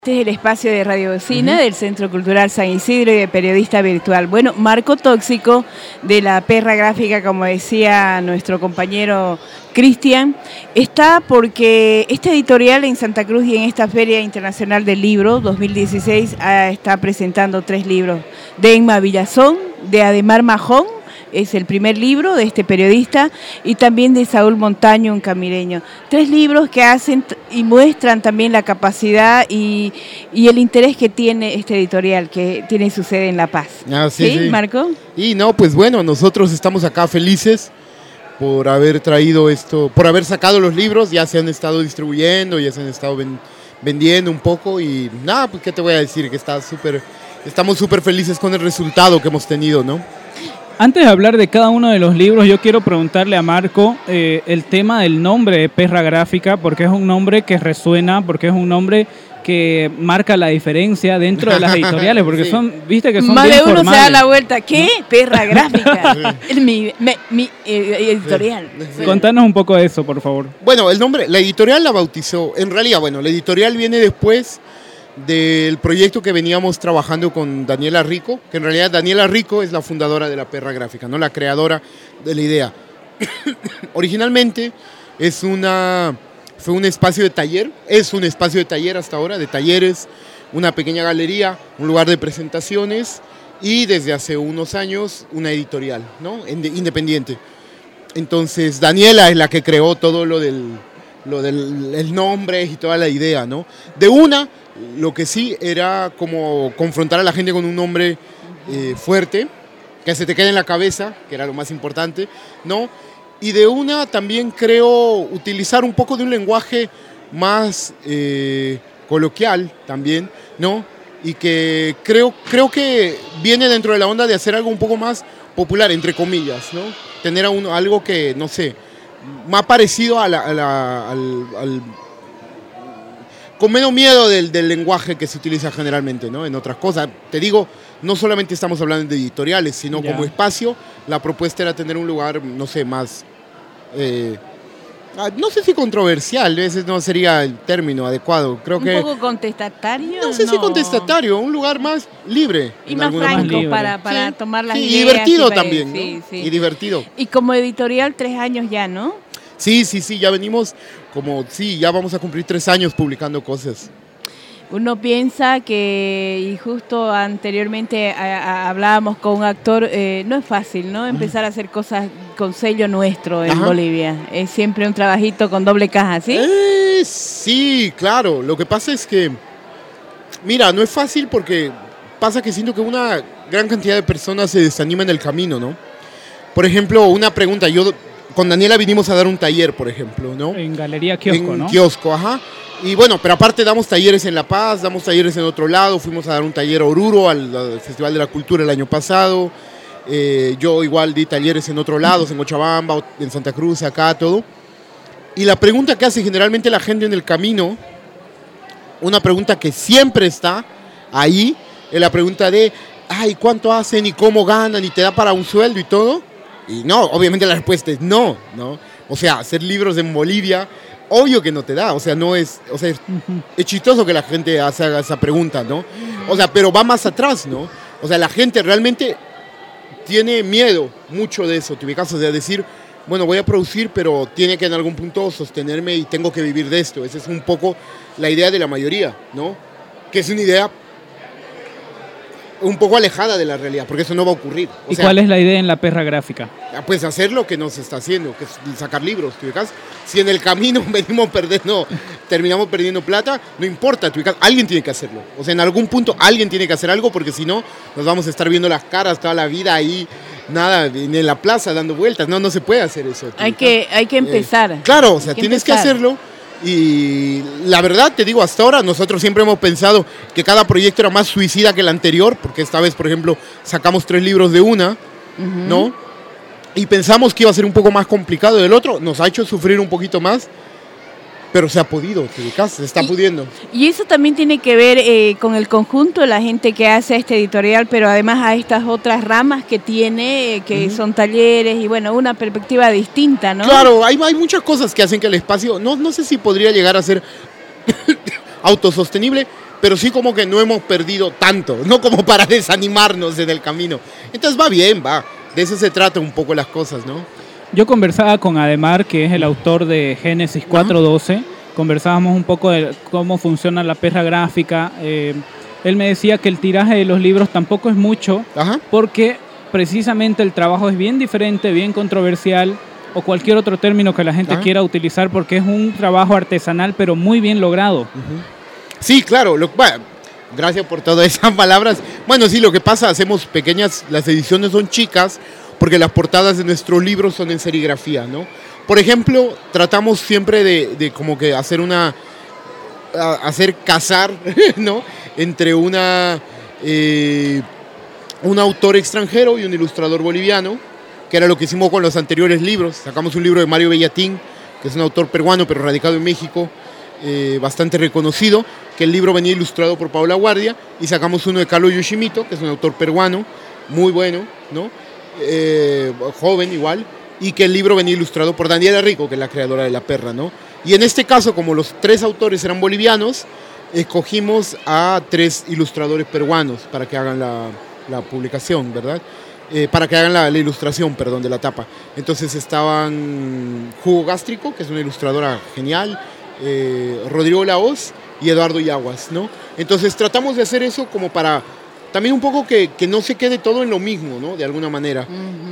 Este es el espacio de Radio Vecina del Centro Cultural San Isidro y de Periodista Virtual. Bueno, Marco Tóxico de la Perra Gráfica, como decía nuestro compañero Cristian, está porque este editorial en Santa Cruz y en esta Feria Internacional del Libro 2016 está presentando 3 libros de Emma Villazón, de Ademar Majón, es el primer libro de este periodista, y también de Saúl Montaño, un camireño. 3 libros que hacen y muestran también la capacidad y el interés que tiene este editorial, que tiene su sede en La Paz. ¿Sí, Marco? Y no, pues bueno, nosotros estamos acá felices por haber traído esto, por haber sacado los libros, ya se han estado distribuyendo, ya se han estado vendiendo un poco y nada, pues qué te voy a decir, que estamos súper felices con el resultado que hemos tenido, ¿no? Antes de hablar de cada uno de los libros, yo quiero preguntarle a Marco el tema del nombre de Perra Gráfica, porque es un nombre que resuena, porque es un nombre que marca la diferencia dentro de las editoriales, porque son, viste que son más bien de uno formales. Se da la vuelta, ¿qué? Perra Gráfica, mi editorial. Sí. Contanos un poco de eso, por favor. Bueno, el nombre, la editorial la bautizó, en realidad, bueno, la editorial viene después del proyecto que veníamos trabajando con Daniela Rico, que en realidad Daniela Rico es la fundadora de la Perra Gráfica, ¿no? La creadora de la idea. Originalmente fue un espacio de taller, es un espacio de taller hasta ahora, de talleres, una pequeña galería, un lugar de presentaciones y desde hace unos años una editorial, ¿no? Independiente. Entonces Daniela es la que creó todo lo del el nombre y toda la idea, ¿no? Lo que sí era como confrontar a la gente con un nombre fuerte, que se te quede en la cabeza, que era lo más importante, ¿no? Y también creo utilizar un poco de un lenguaje más coloquial también, ¿no? Y que creo que viene dentro de la onda de hacer algo un poco más popular, entre comillas, ¿no? Tener algo que, no sé, más parecido con menos miedo del lenguaje que se utiliza generalmente, ¿no? En otras cosas. Te digo, no solamente estamos hablando de editoriales, sino como espacio, la propuesta era tener un lugar, no sé, más... no sé si controversial, ese no sería el término adecuado. Creo ¿Un poco contestatario? No sé si contestatario, un lugar más libre. Y más franco para tomar las ideas. Y divertido también, ¿no? Sí. Y divertido. Y como editorial 3 años ya, ¿no? Sí, ya venimos ya vamos a cumplir 3 años publicando cosas. Uno piensa que, y justo anteriormente hablábamos con un actor, no es fácil, ¿no? Empezar a hacer cosas con sello nuestro en Bolivia. Es siempre un trabajito con doble caja, ¿sí? Sí, claro. Lo que pasa es que, mira, no es fácil porque pasa que siento que una gran cantidad de personas se desaniman en el camino, ¿no? Por ejemplo, una pregunta, con Daniela vinimos a dar un taller, por ejemplo, ¿no? En Galería Kiosco, ¿no? En Kiosco, ajá. Y bueno, pero aparte damos talleres en La Paz, damos talleres en otro lado, fuimos a dar un taller a Oruro, al Festival de la Cultura el año pasado. Yo igual di talleres en otros lados, en Cochabamba, en Santa Cruz, acá, todo. Y la pregunta que hace generalmente la gente en el camino, una pregunta que siempre está ahí, es la pregunta de, ay, ¿cuánto hacen y cómo ganan y te da para un sueldo y todo? Y no, obviamente la respuesta es no, ¿no? O sea, hacer libros en Bolivia, obvio que no te da, o sea, es chistoso que la gente haga esa pregunta, ¿no? O sea, pero va más atrás, ¿no? O sea, la gente realmente tiene miedo mucho de eso, te ubicas, o sea, decir, bueno, voy a producir, pero tiene que en algún punto sostenerme y tengo que vivir de esto. Esa es un poco la idea de la mayoría, ¿no? Que es una idea un poco alejada de la realidad, porque eso no va a ocurrir. ¿Y cuál es la idea en la Perra Gráfica? Pues hacer lo que nos está haciendo, que es sacar libros, ¿te ubicas? Si en el camino terminamos perdiendo plata, no importa, ¿te ubicas? Alguien tiene que hacerlo. O sea, en algún punto alguien tiene que hacer algo, porque si no, nos vamos a estar viendo las caras toda la vida ahí, nada, en la plaza dando vueltas. No se puede hacer eso. Hay que empezar. Claro, o sea, tienes que hacerlo. Y la verdad, te digo, hasta ahora nosotros siempre hemos pensado que cada proyecto era más suicida que el anterior, porque esta vez, por ejemplo, sacamos 3 libros de una, ¿no? Y pensamos que iba a ser un poco más complicado del otro, nos ha hecho sufrir un poquito más, pero se ha podido, te ubicas, se está pudiendo. Y eso también tiene que ver con el conjunto de la gente que hace este editorial, pero además a estas otras ramas que tiene, que son talleres y bueno, una perspectiva distinta, ¿no? Claro, hay muchas cosas que hacen que el espacio, no sé si podría llegar a ser autosostenible, pero sí como que no hemos perdido tanto, no como para desanimarnos en el camino. Entonces va bien, va. De eso se trata un poco las cosas, ¿no? Yo conversaba con Ademar, que es el autor de Génesis 4:12. Conversábamos un poco de cómo funciona la perra gráfica. Él me decía que el tiraje de los libros tampoco es mucho, porque precisamente el trabajo es bien diferente, bien controversial, o cualquier otro término que la gente quiera utilizar, porque es un trabajo artesanal, pero muy bien logrado. Sí, claro. Bueno, gracias por todas esas palabras. Bueno, sí, lo que pasa, hacemos pequeñas, las ediciones son chicas, porque las portadas de nuestros libros son en serigrafía, ¿no? Por ejemplo, tratamos siempre de como que hacer casar, ¿no? Entre un autor extranjero y un ilustrador boliviano, que era lo que hicimos con los anteriores libros. Sacamos un libro de Mario Bellatín, que es un autor peruano, pero radicado en México, bastante reconocido, que el libro venía ilustrado por Paula Guardia, y sacamos uno de Carlos Yoshimoto, que es un autor peruano, muy bueno, ¿no? Joven igual, y que el libro venía ilustrado por Daniela Rico, que es la creadora de La Perra, ¿no? Y en este caso, como los 3 autores eran bolivianos, escogimos a 3 ilustradores peruanos para que hagan la publicación, ¿verdad? Para que hagan la ilustración, perdón, de la tapa. Entonces estaban Hugo Gástrico, que es una ilustradora genial, Rodrigo Laoz y Eduardo Yaguas, ¿no? Entonces tratamos de hacer eso como para también un poco que no se quede todo en lo mismo, ¿no? De alguna manera.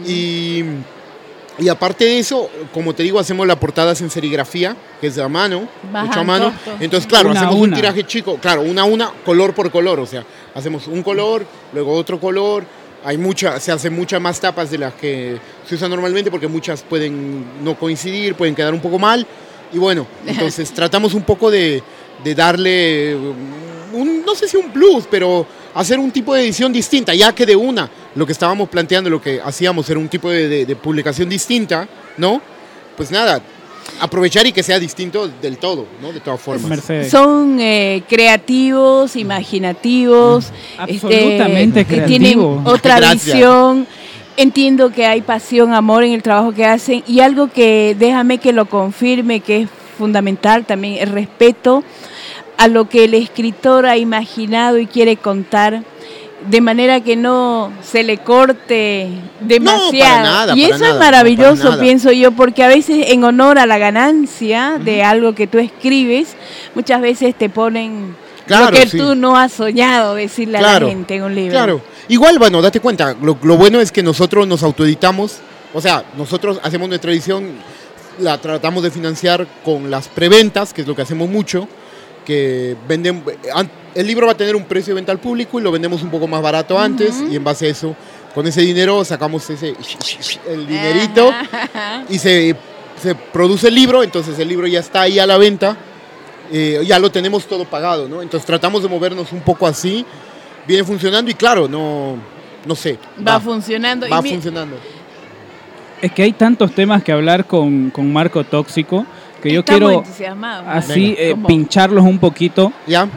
Y aparte de eso, como te digo, hacemos las portadas en serigrafía, que es a mano, hecho a mano. Entonces, claro, hacemos un tiraje chico, claro, una, color por color, o sea, hacemos un color, luego otro color. Se hacen muchas más tapas de las que se usan normalmente, porque muchas pueden no coincidir, pueden quedar un poco mal. Y bueno, entonces tratamos un poco de darle, no sé si un plus, pero hacer un tipo de edición distinta, ya que lo que estábamos planteando, lo que hacíamos era un tipo de publicación distinta, ¿no? Pues nada, aprovechar y que sea distinto del todo, ¿no? De todas formas. Mercedes. Son creativos, imaginativos, absolutamente creativos. Tienen otra visión. Entiendo que hay pasión, amor en el trabajo que hacen, y algo que déjame que lo confirme, que es fundamental también, el respeto a lo que el escritor ha imaginado y quiere contar, de manera que no se le corte demasiado. No, para nada, y para eso nada, es maravilloso, no, para nada. pienso yo, porque a veces en honor a la ganancia de algo que tú escribes, muchas veces te ponen lo que tú no has soñado decirle a la gente en un libro. Claro. Igual, bueno, date cuenta, lo bueno es que nosotros nos autoeditamos, o sea, nosotros hacemos nuestra edición, la tratamos de financiar con las preventas, que es lo que hacemos mucho, que venden, el libro va a tener un precio de venta al público y lo vendemos un poco más barato antes, y en base a eso, con ese dinero sacamos el dinerito y se produce el libro. Entonces el libro ya está ahí a la venta, ya lo tenemos todo pagado, ¿no? Entonces tratamos de movernos un poco así, viene funcionando y claro, no sé. Va funcionando. Va funcionando. Es que hay tantos temas que hablar con Marco Tóxico, que yo quiero así pincharlos un poquito. ¿Ya?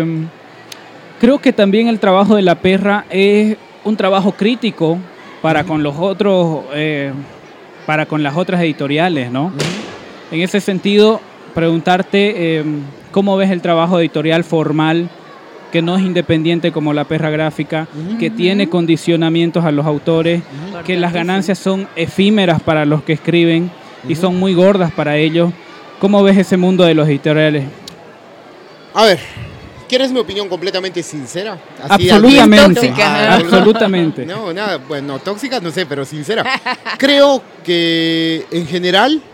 Creo que también el trabajo de La Perra es un trabajo crítico para con los otros, para con las otras editoriales, ¿no? En ese sentido, preguntarte cómo ves el trabajo editorial formal, que no es independiente como La Perra Gráfica, que tiene condicionamientos a los autores, que las ganancias son efímeras para los que escriben y son muy gordas para ellos. ¿Cómo ves ese mundo de los editoriales? A ver, ¿quieres mi opinión completamente sincera? Así absolutamente. Tóxica. Absolutamente. No, nada, bueno, tóxica no sé, pero sincera. Creo que en general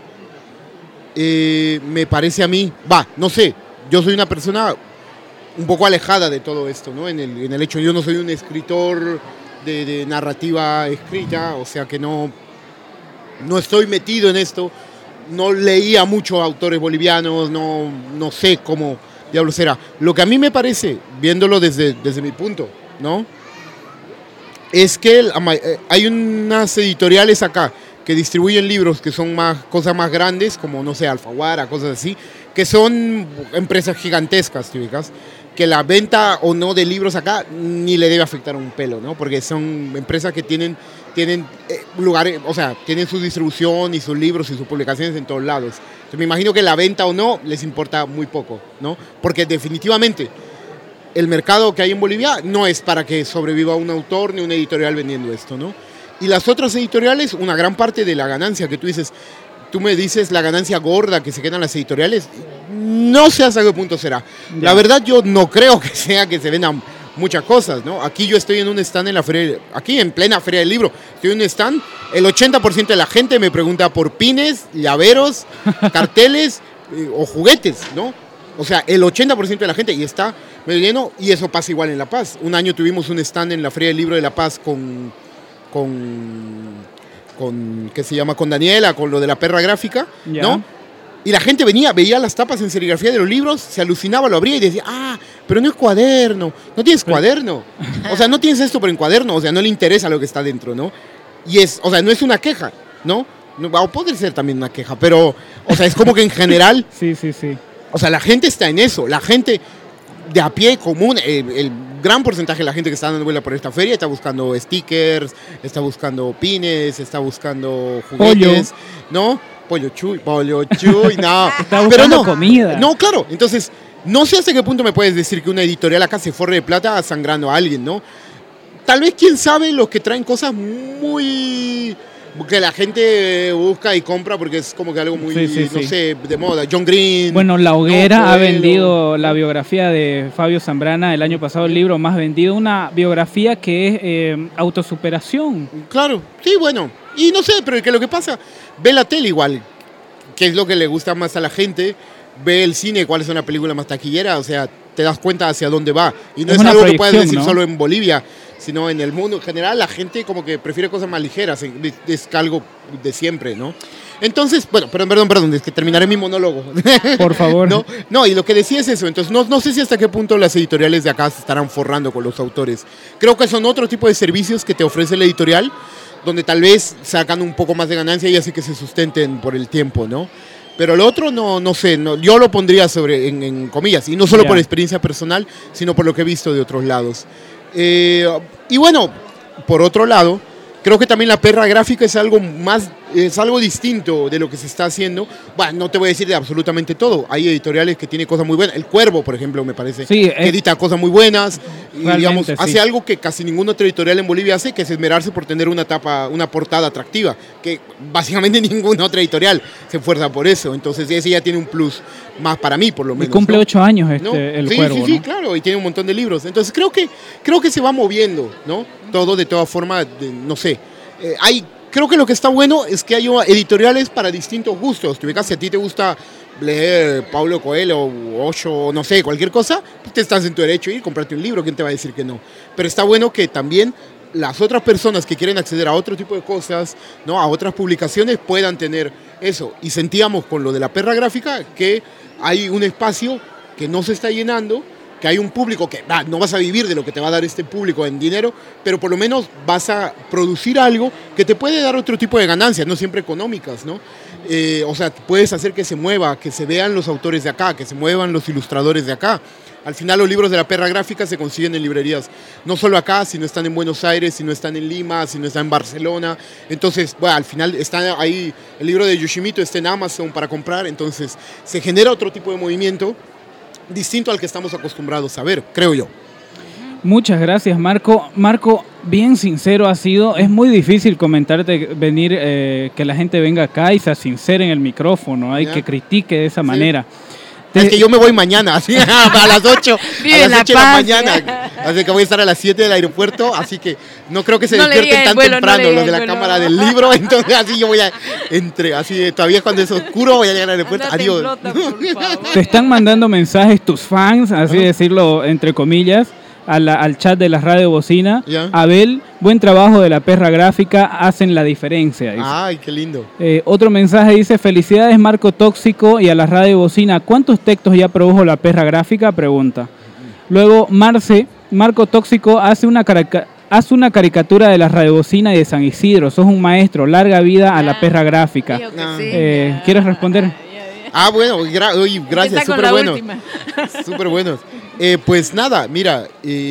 me parece a mí, no sé, yo soy una persona un poco alejada de todo esto, ¿no? En el hecho, yo no soy un escritor de narrativa escrita, o sea que no estoy metido en esto, no leía mucho autores bolivianos, no sé cómo diablos será. Lo que a mí me parece, viéndolo desde mi punto, ¿no? Es que hay unas editoriales acá que distribuyen libros que son cosas más grandes, como, no sé, Alfaguara, cosas así, que son empresas gigantescas, típicas, que la venta o no de libros acá ni le debe afectar un pelo, ¿no? Porque son empresas que tienen lugares, o sea, tienen su distribución y sus libros y sus publicaciones en todos lados. Entonces, me imagino que la venta o no les importa muy poco, ¿no? Porque definitivamente el mercado que hay en Bolivia no es para que sobreviva un autor ni una editorial vendiendo esto, ¿no? Y las otras editoriales, una gran parte de la ganancia que tú me dices la ganancia gorda que se quedan las editoriales, no sé hasta qué punto será. Ya. La verdad yo no creo que sea que se vendan muchas cosas, ¿no? Aquí yo estoy en un stand en la feria, aquí en plena feria del libro, estoy en un stand, el 80% de la gente me pregunta por pines, llaveros, carteles o juguetes, ¿no? O sea, el 80% de la gente, y está medio lleno, y eso pasa igual en La Paz. Un año tuvimos un stand en la feria del libro de La Paz con ¿qué se llama? Con Daniela, con lo de la perra gráfica, ¿no? Y la gente veía las tapas en serigrafía de los libros, se alucinaba, lo abría y decía, pero no es cuaderno, no tienes cuaderno. O sea, no tienes esto pero en cuaderno, o sea, no le interesa lo que está dentro, ¿no? Y o sea, no es una queja, ¿no? O puede ser también una queja, pero, o sea, es como que en general... Sí. O sea, la gente está en eso, la gente de a pie común, el gran porcentaje de la gente que está dando vuelta por esta feria está buscando stickers, está buscando pines, está buscando juguetes, ¿no? Pollo chuy, no. Está buscando comida. No, claro. Entonces, no sé hasta qué punto me puedes decir que una editorial acá se forre de plata sangrando a alguien, ¿no? Tal vez, quién sabe, los que traen cosas muy... que la gente busca y compra porque es como que algo muy, no sé, de moda. John Green. Bueno, La Hoguera ha vendido la biografía de Fabio Zambrana el año pasado, el libro más vendido, una biografía que es autosuperación. Claro, sí, bueno. Y no sé, pero que lo que pasa, ve la tele igual, que es lo que le gusta más a la gente, ve el cine, cuál es una película más taquillera, o sea, te das cuenta hacia dónde va. Y no es algo que puedas decir, ¿no?, solo en Bolivia, sino en el mundo. En general, la gente como que prefiere cosas más ligeras, es algo de siempre, ¿no? Entonces, bueno, perdón, es que terminaré mi monólogo. Por favor. No, y lo que decía es eso. Entonces, no sé si hasta qué punto las editoriales de acá se estarán forrando con los autores. Creo que son otro tipo de servicios que te ofrece la editorial, donde tal vez sacan un poco más de ganancia y así que se sustenten por el tiempo, ¿no? Pero lo otro no sé, yo lo pondría en comillas, y no solo por experiencia personal, sino por lo que he visto de otros lados. Y bueno, por otro lado, creo que también la perra gráfica es algo distinto de lo que se está haciendo. Bueno, no te voy a decir de absolutamente todo. Hay editoriales que tienen cosas muy buenas. El Cuervo, por ejemplo, me parece, que edita cosas muy buenas. Y, digamos, hace algo que casi ningún otro editorial en Bolivia hace, que es esmerarse por tener una portada atractiva, que básicamente ninguna otra editorial se esfuerza por eso. Entonces ese ya tiene un plus más para mí, por lo menos. Y cumple 8 años el Cuervo, Sí, claro, y tiene un montón de libros. Entonces creo que se va moviendo, ¿no? Todo de todas formas, no sé. Creo que lo que está bueno es que hay editoriales para distintos gustos. Si a ti te gusta leer Paulo Coelho o Osho, no sé, cualquier cosa, pues te estás en tu derecho de ir, comprarte un libro, ¿quién te va a decir que no? Pero está bueno que también las otras personas que quieren acceder a otro tipo de cosas, ¿no?, a otras publicaciones, puedan tener eso. Y sentíamos con lo de la perra gráfica que hay un espacio que no se está llenando, que hay un público que no vas a vivir de lo que te va a dar este público en dinero, pero por lo menos vas a producir algo que te puede dar otro tipo de ganancias, no siempre económicas, ¿no? O sea, puedes hacer que se mueva, que se vean los autores de acá, que se muevan los ilustradores de acá. Al final los libros de la perra gráfica se consiguen en librerías, no solo acá, sino están en Buenos Aires, sino están en Lima, sino están en Barcelona. Entonces, bueno, al final está ahí, el libro de Yoshimito está en Amazon para comprar, entonces se genera otro tipo de movimiento distinto al que estamos acostumbrados a ver, creo yo. Muchas gracias, Marco. Marco, bien sincero ha sido. Es muy difícil comentarte, venir, que la gente venga acá y se sincere en el micrófono, que critique de esa manera. Es que yo me voy mañana, así, a las 8, a las 8 de la mañana. Así que voy a estar a las 7 del aeropuerto, así que no creo que se despierten tan temprano los de la cámara del libro. Entonces así yo voy a así todavía cuando es oscuro voy a llegar al aeropuerto. Adiós. Flota, por favor. Te están mandando mensajes tus fans, así decirlo entre comillas, al chat de la Radio Bocina. Abel, buen trabajo de la perra gráfica, hacen la diferencia. Dice. Ay, qué lindo. Otro mensaje dice, felicidades Marco Tóxico y a la Radio Bocina. ¿Cuántos textos ya produjo la perra gráfica? Pregunta. Luego Marco Tóxico hace una caricatura de la Radio Bocina y de San Isidro. Sos un maestro, larga vida a la perra gráfica. ¿Quieres responder? Bueno, gracias, súper bueno. Súper buenos. Pues nada, mira,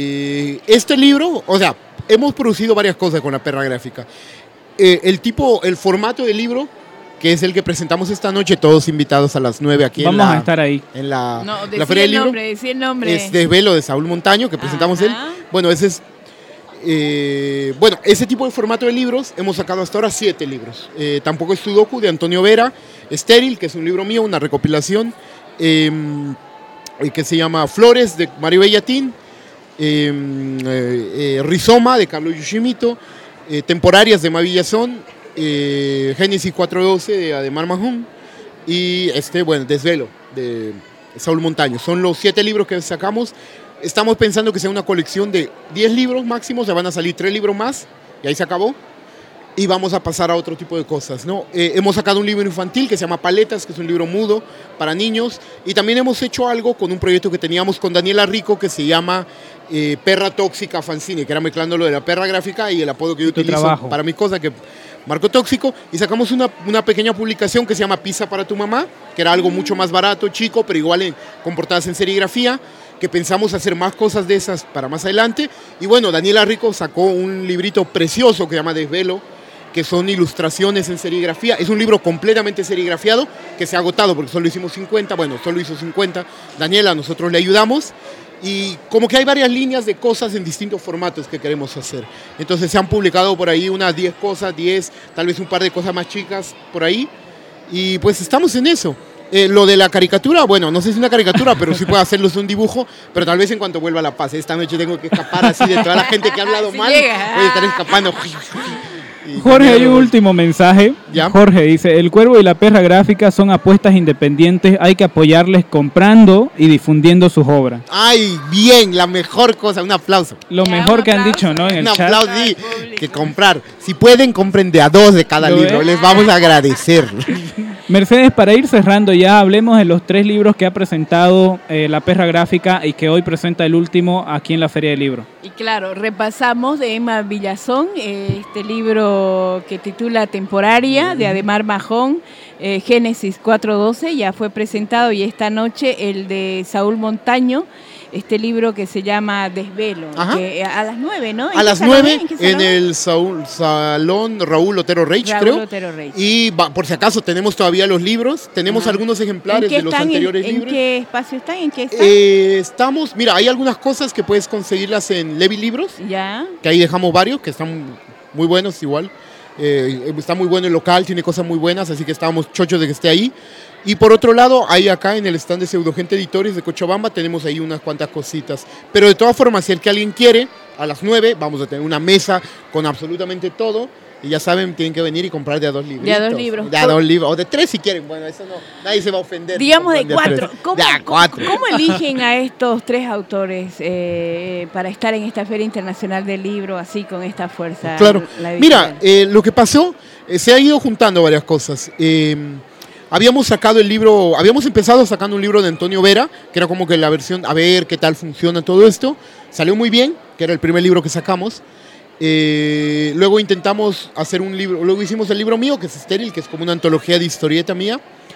este libro, o sea, hemos producido varias cosas con la perra gráfica. El formato del libro que es el que presentamos esta noche, todos invitados a las 9 aquí Vamos a estar ahí. En la, No, la Feria del Libro. Decí el nombre. Es Desvelo de Saúl Montaño, que presentamos él. Bueno, ese es... bueno, ese tipo de formato de libros, hemos sacado hasta ahora 7 libros. Tampoco es Sudoku, de Antonio Vera, Estéril, que es un libro mío, una recopilación, que se llama Flores, de Mario Bellatín, Rizoma, de Carlos Yoshimito, Temporarias, de Mavillazón, Génesis 4.12, de Ademar Mahón, y bueno, Desvelo, de Saúl Montaño. Son los 7 libros que sacamos. Estamos pensando que sea una colección de 10 libros máximo, se van a salir 3 libros más, y ahí se acabó. Y vamos a pasar a otro tipo de cosas, ¿no? Hemos sacado un libro infantil que se llama Paletas, que es un libro mudo para niños. Y también hemos hecho algo con un proyecto que teníamos con Daniela Rico que se llama Perra Tóxica Fanzine, que era mezclando lo de la perra gráfica y el apodo que yo utilizo para mis cosas, que Marco Tóxico. Y sacamos una pequeña publicación que se llama Pizza para tu mamá, que era algo mucho más barato, chico, pero igual con portadas en serigrafía, que pensamos hacer más cosas de esas para más adelante. Y bueno, Daniela Rico sacó un librito precioso que se llama Desvelo, que son ilustraciones en serigrafía. Es un libro completamente serigrafiado, que se ha agotado porque solo hicimos 50, bueno, solo hizo 50. Daniela, nosotros le ayudamos. Y como que hay varias líneas de cosas en distintos formatos que queremos hacer. Entonces se han publicado por ahí unas 10 cosas, 10, tal vez un par de cosas más chicas por ahí. Y pues estamos en eso. Lo de la caricatura, bueno, no sé si es una caricatura, pero sí puedo hacerlos un dibujo, pero tal vez en cuanto vuelva a La Paz. Esta noche tengo que escapar así de toda la gente que ha hablado mal. Voy a estar escapando. Jorge, hay un último mensaje. ¿Ya? Jorge dice, El Cuervo y la Perra Gráfica son apuestas independientes, hay que apoyarles comprando y difundiendo sus obras. Ay, bien, la mejor cosa, un aplauso. Lo mejor que han dicho, ¿no? En el chat. Un aplauso, sí, que comprar. Si pueden, compren de a 2 de cada libro, les vamos a agradecer. Mercedes, para ir cerrando ya, hablemos de los 3 libros que ha presentado La Perra Gráfica y que hoy presenta el último aquí en la Feria del Libro. Y claro, repasamos de Emma Villazón, este libro que titula Temporaria, de Ademar Mahón, Génesis 4.12, ya fue presentado, y esta noche el de Saúl Montaño, este libro que se llama Desvelo, que a las 9, ¿no? A las 9 en el Salón Raúl Otero Reich, creo. Otero Reich. Y por si acaso tenemos todavía los libros, tenemos algunos ejemplares de los anteriores libros. ¿En qué espacio están? ¿En qué están? Estamos, mira, hay algunas cosas que puedes conseguirlas en Levi Libros, que ahí dejamos varios, que están muy buenos igual. Está muy bueno el local, tiene cosas muy buenas, así que estábamos chochos de que esté ahí. Y por otro lado, ahí acá en el stand de Pseudogente Editores de Cochabamba tenemos ahí unas cuantas cositas. Pero de todas formas, si el que alguien quiere, a las 9 vamos a tener una mesa con absolutamente todo. Y ya saben, tienen que venir y comprar de a 2 libros. De a 2 libros. De a 2 libros. O de 3 si quieren. Bueno, eso no, nadie se va a ofender. Digamos de 4. ¿Cómo eligen a estos 3 autores para estar en esta Feria Internacional del Libro, así con esta fuerza? Claro. Mira, lo que pasó, se ha ido juntando varias cosas. Habíamos sacado el libro, habíamos empezado sacando un libro de Antonio Vera, que era como que la versión, a ver qué tal funciona todo esto. Salió muy bien, que era el primer libro que sacamos. Luego intentamos hacer un libro, luego hicimos el libro mío, que es Estéril, que es como una antología de historieta mía.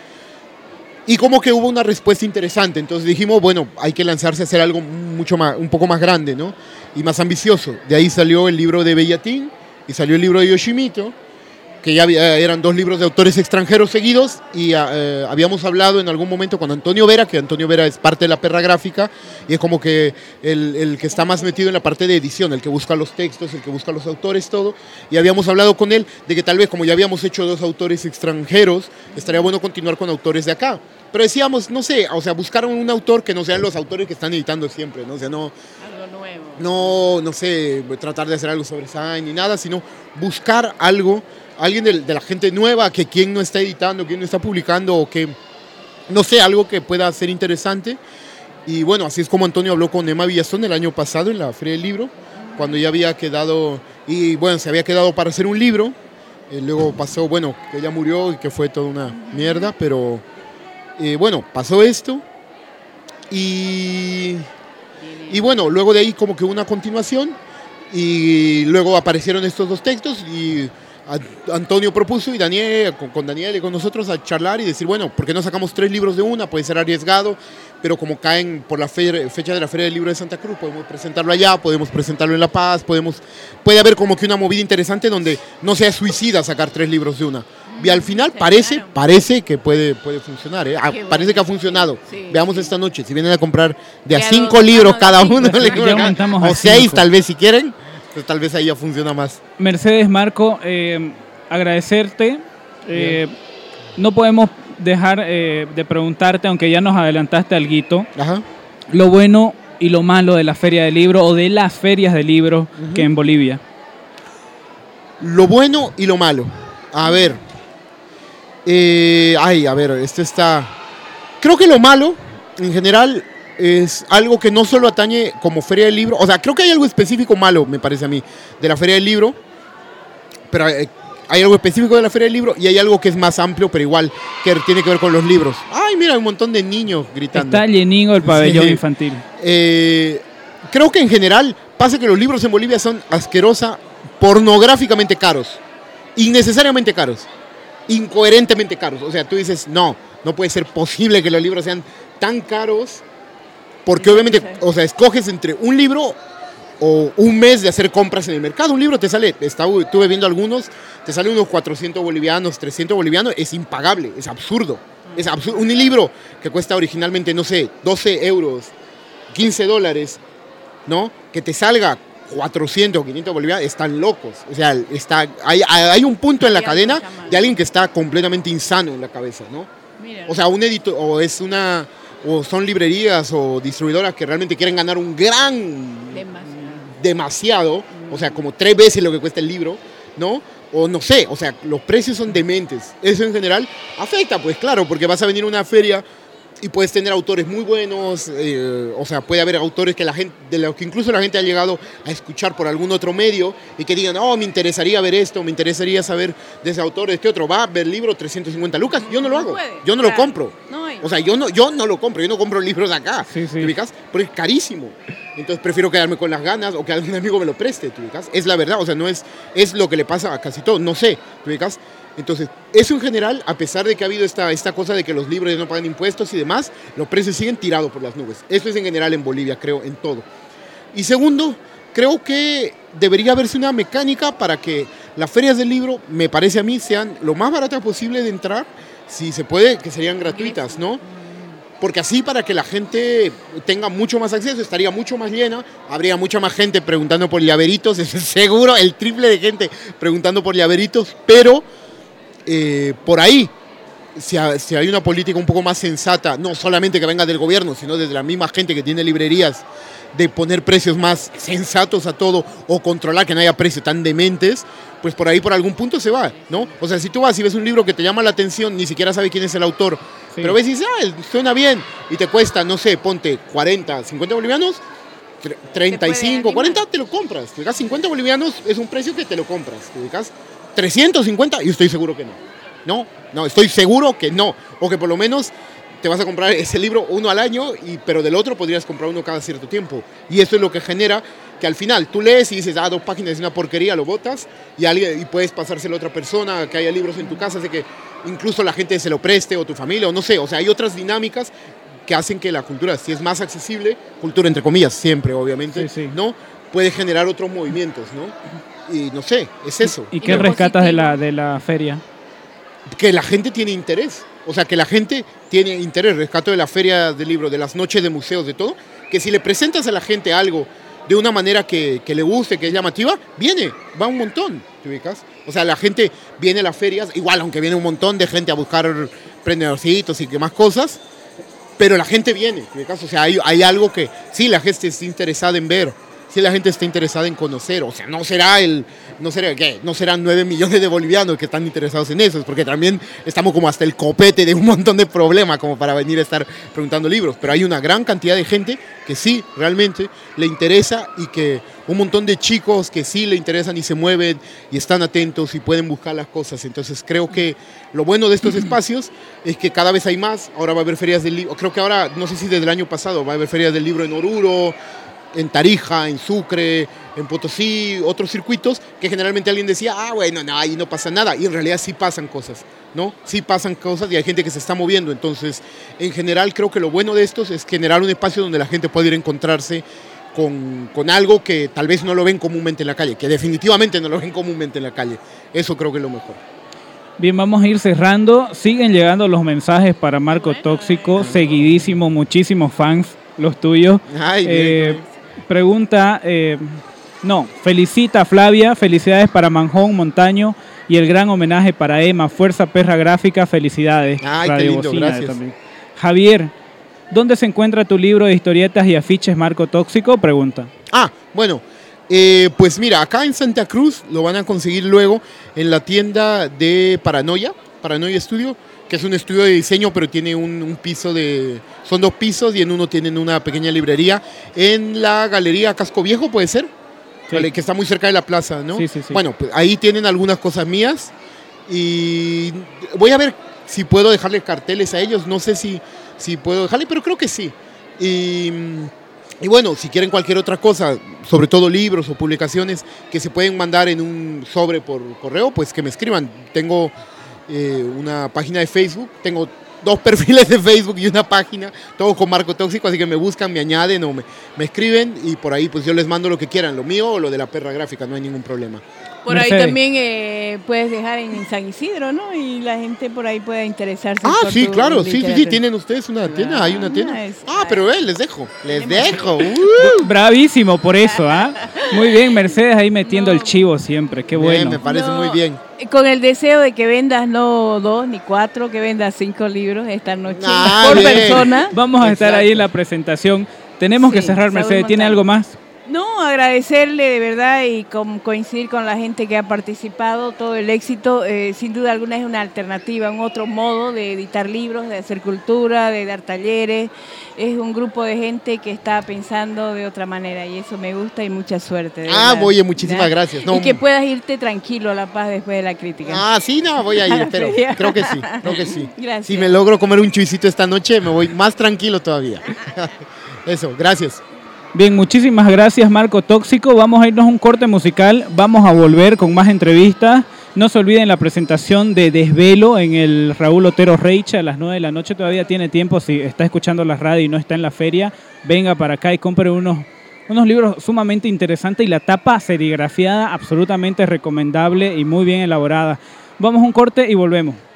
Y como que hubo una respuesta interesante, entonces dijimos, bueno, hay que lanzarse a hacer algo mucho más, un poco más grande, ¿no? Y más ambicioso. De ahí salió el libro de Bellatín y salió el libro de Yoshimito, que ya eran 2 libros de autores extranjeros seguidos, y habíamos hablado en algún momento con Antonio Vera, que Antonio Vera es parte de La Perra Gráfica, y es como que el que está más metido en la parte de edición, el que busca los textos, el que busca los autores, todo, y habíamos hablado con él de que tal vez, como ya habíamos hecho 2 autores extranjeros, estaría bueno continuar con autores de acá. Pero decíamos, no sé, o sea, buscar un autor que no sean los autores que están editando siempre, ¿no? O sea, no... Algo nuevo. No sé, tratar de hacer algo sobre Sainz ni nada, sino buscar algo, alguien de la gente nueva, que quien no está editando, quien no está publicando, o que, no sé, algo que pueda ser interesante. Y bueno, así es como Antonio habló con Emma Villazón el año pasado en la Feria del Libro, cuando ya había quedado, y bueno, se había quedado para hacer un libro. Luego pasó, bueno, que ella murió y que fue toda una mierda, pero bueno, pasó esto. Y bueno, luego de ahí como que una continuación, y luego aparecieron estos 2 textos, y Antonio propuso, y Daniel, con Daniel y con nosotros, a charlar y decir, bueno, ¿por qué no sacamos 3 libros de una? Puede ser arriesgado, pero como caen por la fecha de la Feria del Libro de Santa Cruz, podemos presentarlo allá, podemos presentarlo en La Paz, puede haber como que una movida interesante donde no sea suicida sacar 3 libros de una. Y al final Sí, parece que puede funcionar. Qué Parece que ha bueno. funcionado. Sí, Veamos sí. esta noche. Si vienen a comprar de a Ya 5 dos, libros de cada cinco. uno, Ya aumentamos a o 6 5. tal vez si quieren, pues tal vez ahí ya funciona más. Mercedes, Marco, agradecerte. No podemos dejar de preguntarte, aunque ya nos adelantaste alguito, Ajá. lo bueno y lo malo de la feria del libro o de las ferias de libros que en Bolivia. Lo bueno y lo malo. A ver. Esto está... Creo que lo malo, en general, es algo que no solo atañe como feria del libro. O sea, creo que hay algo específico malo, me parece a mí, de la feria del libro. Pero hay algo específico de la feria del libro y hay algo que es más amplio, pero igual, que tiene que ver con los libros. Ay, mira, hay un montón de niños gritando. Está llenido el pabellón Sí. infantil. Creo que en general pasa que los libros en Bolivia son asquerosa, pornográficamente caros, innecesariamente caros, incoherentemente caros. O sea, tú dices, no puede ser posible que los libros sean tan caros, porque obviamente, o sea, escoges entre un libro o un mes de hacer compras en el mercado. Un libro te sale, estuve viendo algunos, te sale unos 400 bolivianos, 300 bolivianos, es impagable, es absurdo. Es absurdo. Un libro que cuesta originalmente, no sé, 12 euros, 15 dólares, ¿no? Que te salga 400 o 500 bolivianos, están locos. O sea, hay un punto en la cadena de alguien que está completamente insano en la cabeza, ¿no? Mira. O sea, un editor, o son librerías o distribuidoras que realmente quieren ganar un gran demasiado, o sea, como 3 veces lo que cuesta el libro, ¿no? O no sé, o sea, los precios son dementes. Eso en general afecta, pues claro, porque vas a venir a una feria y puedes tener autores muy buenos, o sea, puede haber autores que de los que incluso la gente ha llegado a escuchar por algún otro medio y que digan, me interesaría ver esto, me interesaría saber de ese autor, de este otro, va a ver el libro 350 lucas, yo no lo hago, yo no lo compro. O sea, yo no lo compro, yo no compro libros de acá, Sí. ¿te ubicas? Porque es carísimo. Entonces prefiero quedarme con las ganas o que algún amigo me lo preste, ¿te ubicas? Es la verdad, o sea, no es lo que le pasa a casi todo, no sé, ¿te ubicas? Entonces, eso en general, a pesar de que ha habido esta cosa de que los libros no pagan impuestos y demás, los precios siguen tirados por las nubes. Eso es en general en Bolivia, creo, en todo. Y segundo, creo que debería haberse una mecánica para que las ferias del libro, me parece a mí, sean lo más baratas posible de entrar, si se puede, que serían gratuitas, ¿no? Porque así, para que la gente tenga mucho más acceso, estaría mucho más llena, habría mucha más gente preguntando por llaveritos, es seguro, el triple de gente preguntando por llaveritos, pero por ahí, si hay una política un poco más sensata, no solamente que venga del gobierno, sino desde la misma gente que tiene librerías, de poner precios más sensatos a todo o controlar que no haya precios tan dementes, pues por ahí por algún punto se va, ¿no? O sea, si tú vas y ves un libro que te llama la atención, ni siquiera sabes quién es el autor, Sí. pero ves y dices, suena bien, y te cuesta, no sé, ponte 40, 50 bolivianos, 35, 40, te lo compras. Te ubicas, 50 bolivianos es un precio que te lo compras. Te ubicas 350 y estoy seguro que no. No, estoy seguro que no. O que por lo menos te vas a comprar ese libro uno al año, pero del otro podrías comprar uno cada cierto tiempo. Y eso es lo que genera que al final tú lees y dices, 2 páginas es una porquería, lo botas, y puedes pasárselo a otra persona, que haya libros en tu casa, así que incluso la gente se lo preste, o tu familia, o no sé. O sea, hay otras dinámicas que hacen que la cultura, si es más accesible, cultura entre comillas, siempre obviamente, Sí. ¿no? Puede generar otros movimientos, ¿no? Y no sé, es eso. ¿Y qué rescatas de la feria? Que la gente tiene interés. O sea, que la gente tiene interés. Rescato de la feria del libro, de las noches de museos, de todo. Que si le presentas a la gente algo de una manera que le guste, que es llamativa, va un montón, ¿te ubicas? O sea, la gente viene a las ferias, igual, aunque viene un montón de gente a buscar prendedorcitos y que más cosas, pero la gente viene, ¿te ubicas? O sea, hay algo que sí, la gente está interesada en ver, sí, la gente está interesada en conocer. O sea, no serán 9 millones de bolivianos que están interesados en eso, porque también estamos como hasta el copete de un montón de problemas como para venir a estar preguntando libros, pero hay una gran cantidad de gente que sí, realmente le interesa, y que un montón de chicos que sí le interesan y se mueven y están atentos y pueden buscar las cosas. Entonces creo que lo bueno de estos espacios es que cada vez hay más. Ahora va a haber ferias del libro, creo que ahora, no sé si desde el año pasado, va a haber ferias del libro en Oruro, en Tarija, en Sucre, en Potosí, otros circuitos que generalmente alguien decía, bueno, no, ahí no pasa nada, y en realidad sí pasan cosas, ¿no? Sí pasan cosas y hay gente que se está moviendo. Entonces, en general, creo que lo bueno de estos es generar un espacio donde la gente pueda ir a encontrarse con algo que tal vez no lo ven comúnmente en la calle, que definitivamente no lo ven comúnmente en la calle. Eso creo que es lo mejor. Bien, vamos a ir cerrando. Siguen llegando los mensajes para Marco Tóxico, seguidísimo, muchísimos fans, los tuyos. Ay, bien. Pregunta, felicita a Flavia, felicidades para Manjón, Montaño y el gran homenaje para Emma, Fuerza Perra Gráfica, felicidades. Ay, Radio qué lindo, Bocina gracias. también. Javier, ¿dónde se encuentra tu libro de historietas y afiches Marco Tóxico? Pregunta. Bueno, pues mira, acá en Santa Cruz lo van a conseguir luego en la tienda de Paranoia Studio, que es un estudio de diseño, pero tiene un piso son 2 pisos y en uno tienen una pequeña librería en la Galería Casco Viejo, ¿puede ser? Sí. Que está muy cerca de la plaza, ¿no? Sí. Bueno, pues ahí tienen algunas cosas mías y voy a ver si puedo dejarle carteles a ellos, no sé si puedo dejarle, pero creo que sí. Y bueno, si quieren cualquier otra cosa, sobre todo libros o publicaciones que se pueden mandar en un sobre por correo, pues que me escriban. Tengo una página de Facebook, tengo 2 perfiles de Facebook y una página, todo con Marco Tóxico, así que me buscan, me añaden o me escriben y por ahí pues yo les mando lo que quieran, lo mío o lo de la perra gráfica, no hay ningún problema. Por Mercedes. ahí también puedes dejar en San Isidro, ¿no? Y la gente por ahí pueda interesarse. por Sí, tu claro, sí, literatura. tienen ustedes una tienda, hay una tienda. Nice. Pero les dejo. Bravísimo por eso, ¿ah? Muy bien, Mercedes ahí metiendo el chivo siempre, qué Bien, bueno. me parece muy bien. Con el deseo de que vendas no 2 ni 4, que vendas 5 libros esta noche por bien. persona. Vamos a estar Exacto. ahí en la presentación. Tenemos que Sí, cerrar, Saúl Mercedes. ¿Tiene Montaño. algo más? No, agradecerle de verdad y coincidir con la gente que ha participado, todo el éxito. Sin duda alguna es una alternativa, un otro modo de editar libros, de hacer cultura, de dar talleres. Es un grupo de gente que está pensando de otra manera y eso me gusta y mucha suerte. de verdad. Oye, muchísimas ¿Ya? gracias. No, Y que puedas irte tranquilo a La Paz después de la crítica. sí, no, voy a ir, espero. Creo que sí. Gracias. Si me logro comer un chuisito esta noche, me voy más tranquilo todavía. Eso, gracias. Bien, muchísimas gracias, Marco Tóxico. Vamos a irnos a un corte musical. Vamos a volver con más entrevistas. No se olviden la presentación de Desvelo en el Raúl Otero Reicha a las 9 de la noche. Todavía tiene tiempo. Si está escuchando la radio y no está en la feria, venga para acá y compre unos libros sumamente interesantes y la tapa serigrafiada absolutamente recomendable y muy bien elaborada. Vamos a un corte y volvemos.